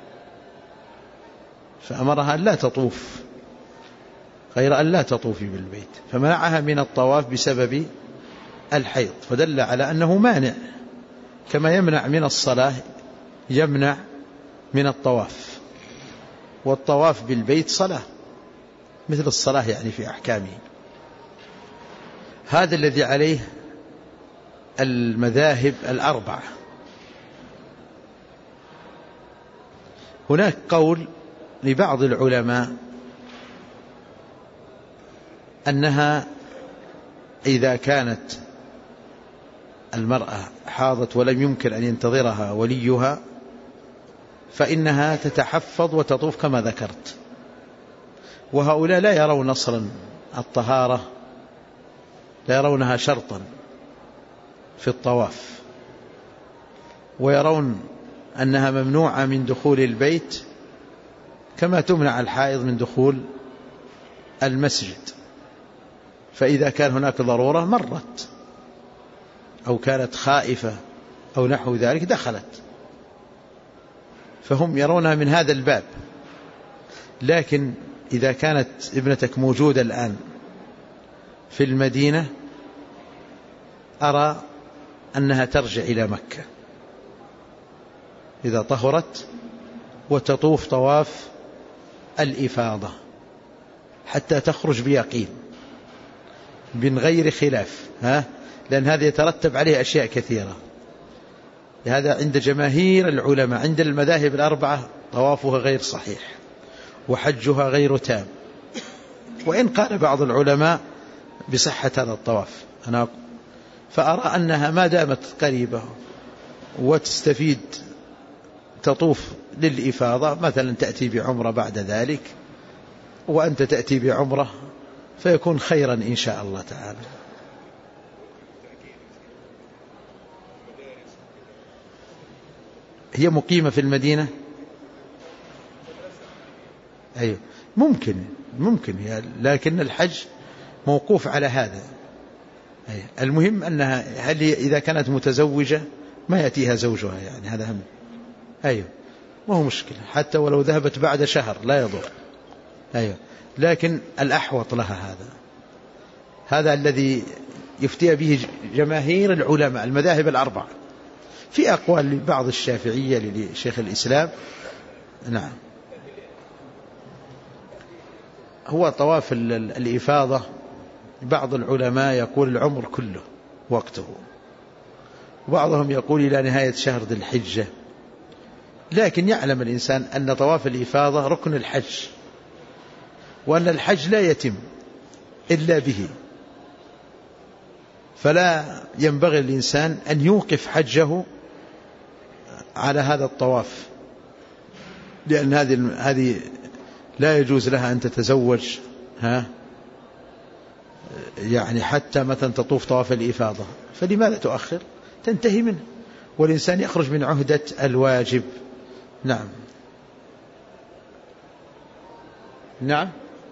فأمرها أن لا تطوف غير أن لا تطوفي بالبيت، فمنعها من الطواف بسبب الحيض، فدل على أنه مانع، كما يمنع من الصلاة يمنع من الطواف، والطواف بالبيت صلاة مثل الصلاة يعني في أحكامه. هذا الذي عليه المذاهب الأربعة. هناك قول لبعض العلماء أنها إذا كانت المرأة حاضت ولم يمكن أن ينتظرها وليها فإنها تتحفظ وتطوف كما ذكرت، وهؤلاء لا يرون أصلا الطهارة، لا يرونها شرطا في الطواف، ويرون أنها ممنوعة من دخول البيت كما تمنع الحائض من دخول المسجد، فإذا كان هناك ضرورة مرت أو كانت خائفة أو نحو ذلك دخلت، فهم يرونها من هذا الباب. لكن إذا كانت ابنتك موجودة الآن في المدينة أرى أنها ترجع إلى مكة إذا طهرت وتطوف طواف الإفاضة حتى تخرج بيقين من غير خلاف، لأن هذا يترتب عليه أشياء كثيرة. لهذا عند جماهير العلماء عند المذاهب الأربعة طوافها غير صحيح وحجها غير تام، وإن قال بعض العلماء بصحة هذا الطواف. أنا فأرى أنها ما دامت قريبة وتستفيد تطوف للإفاضة، مثلا تأتي بعمرة بعد ذلك وأنت تأتي بعمرة فيكون خيرا إن شاء الله تعالى. هي مقيمة في المدينة؟ أيوة ممكن هي، لكن الحج موقوف على هذا. أيوة. المهم أنها هل إذا كانت متزوجة ما يأتيها زوجها، يعني هذا هم. أيوة ما هو مشكلة، حتى ولو ذهبت بعد شهر لا يضر. أيوة لكن الأحوط لها هذا الذي يفتي به جماهير العلماء المذاهب الأربعة، في أقوال لبعض الشافعية لشيخ الإسلام. نعم. هو طواف الإفاضة بعض العلماء يقول العمر كله وقته، وبعضهم يقول إلى نهاية شهر ذي الحجة. لكن يعلم الإنسان أن طواف الإفاضة ركن الحج، وأن الحج لا يتم إلا به، فلا ينبغي الإنسان أن يوقف حجه على هذا الطواف، لأن هذه لا يجوز لها أن تتزوج يعني حتى مثلا تطوف طواف الإفاضة، فلماذا تؤخر؟ تنتهي منه، والإنسان يخرج من عهدة الواجب. نعم. نعم.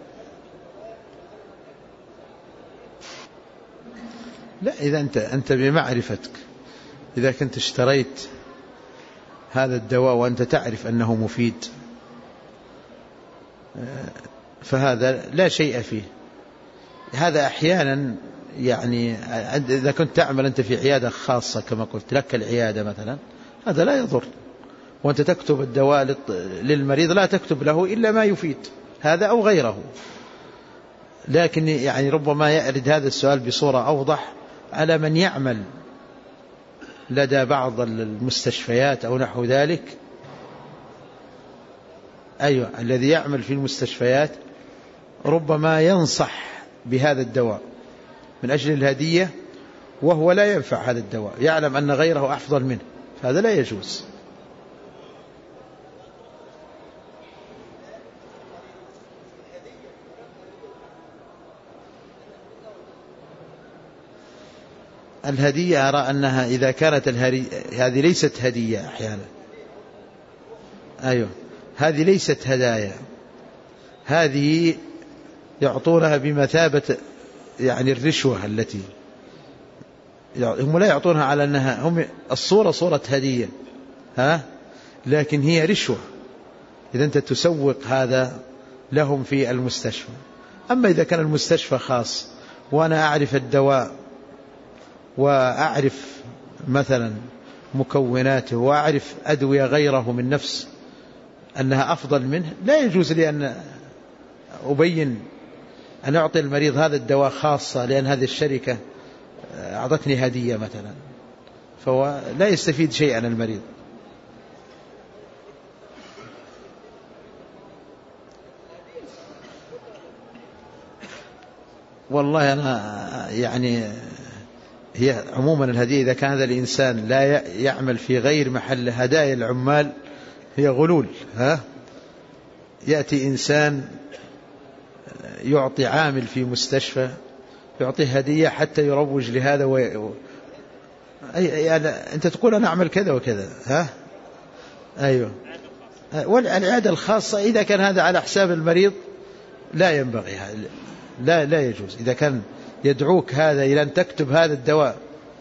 لا، إذا أنت بمعرفتك، إذا كنت اشتريت هذا الدواء وأنت تعرف أنه مفيد فهذا لا شيء فيه. هذا أحيانا يعني إذا كنت تعمل أنت في عيادة خاصة كما قلت لك العيادة مثلا، هذا لا يضر، وأنت تكتب الدواء للمريض لا تكتب له إلا ما يفيد، هذا أو غيره. لكن يعني ربما يأرد هذا السؤال بصورة أوضح على من يعمل لدى بعض المستشفيات أو نحو ذلك. أيوة، الذي يعمل في المستشفيات ربما ينصح بهذا الدواء من أجل الهدية، وهو لا ينفع هذا الدواء، يعلم أن غيره أفضل منه، فهذا لا يجوز. الهدية أرى أنها إذا كانت هذه ليست هدية أحيانا. أيوة، هذه ليست هدايا، هذه يعطونها بمثابة يعني الرشوة التي هم لا يعطونها على أنها هم الصورة صورة هدية لكن هي رشوة إذا أنت تسوق هذا لهم في المستشفى. أما إذا كان المستشفى خاص وأنا أعرف الدواء وأعرف مثلا مكوناته وأعرف أدوية غيره من نفس أنها أفضل منه، لا يجوز لي أن أبين أن أعطي المريض هذا الدواء خاصة لأن هذه الشركة أعطتني هدية مثلا، فهو لا يستفيد شيئا المريض. والله أنا يعني هي عموما الهدية إذا كان هذا الإنسان لا يعمل في غير محل هدايا العمال هي غلول. يأتي إنسان يعطي عامل في مستشفى يعطيه هدية حتى يروج لهذا يعني أنت تقول أنا أعمل كذا وكذا أيوة. والعيادة الخاصة إذا كان هذا على حساب المريض لا ينبغي، لا يجوز. إذا كان يدعوك هذا إلى أن تكتب هذا الدواء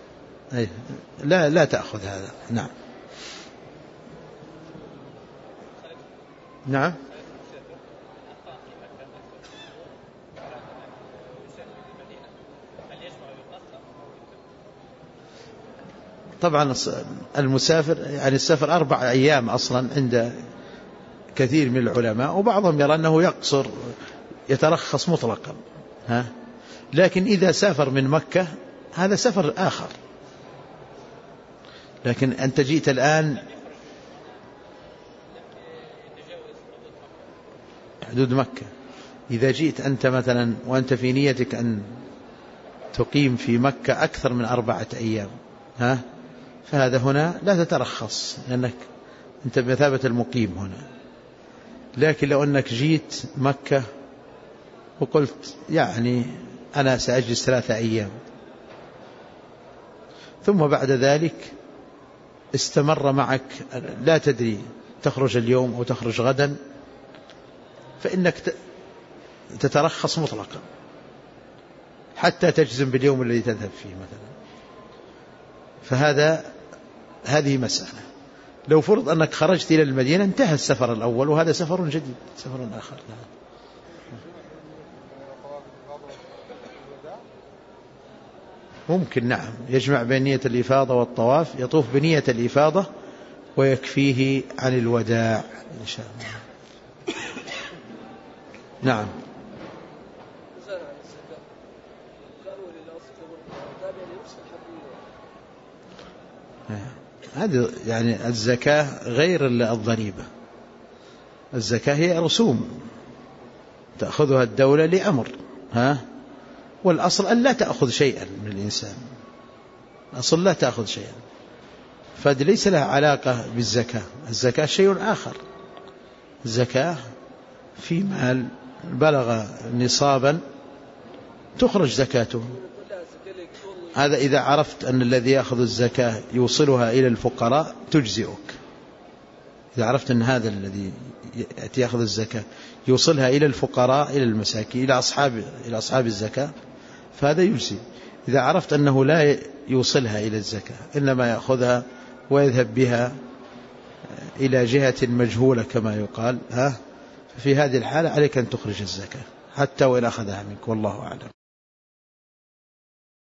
لا تأخذ هذا. نعم. نعم. طبعا المسافر يعني السفر 4 أيام أصلا عند كثير من العلماء، وبعضهم يرى أنه يقصر يترخص مطلقا لكن إذا سافر من مكة هذا سفر آخر. لكن أنت جئت الآن حدود مكة، إذا جئت أنت مثلا وأنت في نيتك أن تقيم في مكة أكثر من 4 أيام فهذا هنا لا تترخص لأنك أنت بمثابة المقيم هنا. لكن لو أنك جيت مكة وقلت يعني أنا سأجلس 3 أيام ثم بعد ذلك استمر معك لا تدري تخرج اليوم أو تخرج غدا، فإنك تترخص مطلقا حتى تجزم باليوم الذي تذهب فيه مثلا. هذه مسألة. لو فرض أنك خرجت إلى المدينة انتهى السفر الأول وهذا سفر جديد، سفر آخر. ممكن نعم يجمع بين نية الإفاضة والطواف، يطوف بنية الإفاضة ويكفيه عن الوداع إن شاء الله. نعم. هذه يعني الزكاة غير الضريبة. الزكاة هي رسوم تأخذها الدولة لأمر، والأصل أن لا تأخذ شيئا من الإنسان، الأصل لا تأخذ شيئا، فهذه ليس لها علاقة بالزكاة. الزكاة شيء آخر. الزكاة في مال بلغ نصابا تخرج زكاته. هذا إذا عرفت أن الذي يأخذ الزكاة يوصلها إلى الفقراء تجزئك. إذا عرفت أن هذا الذي يأخذ الزكاة يوصلها إلى الفقراء، إلى المساكين، إلى أصحاب الزكاة، فهذا يجزي. إذا عرفت أنه لا يوصلها إلى الزكاة إنما يأخذها ويذهب بها إلى جهة مجهولة كما يقال، في هذه الحالة عليك أن تخرج الزكاة حتى وإن أخذها منك، والله أعلم.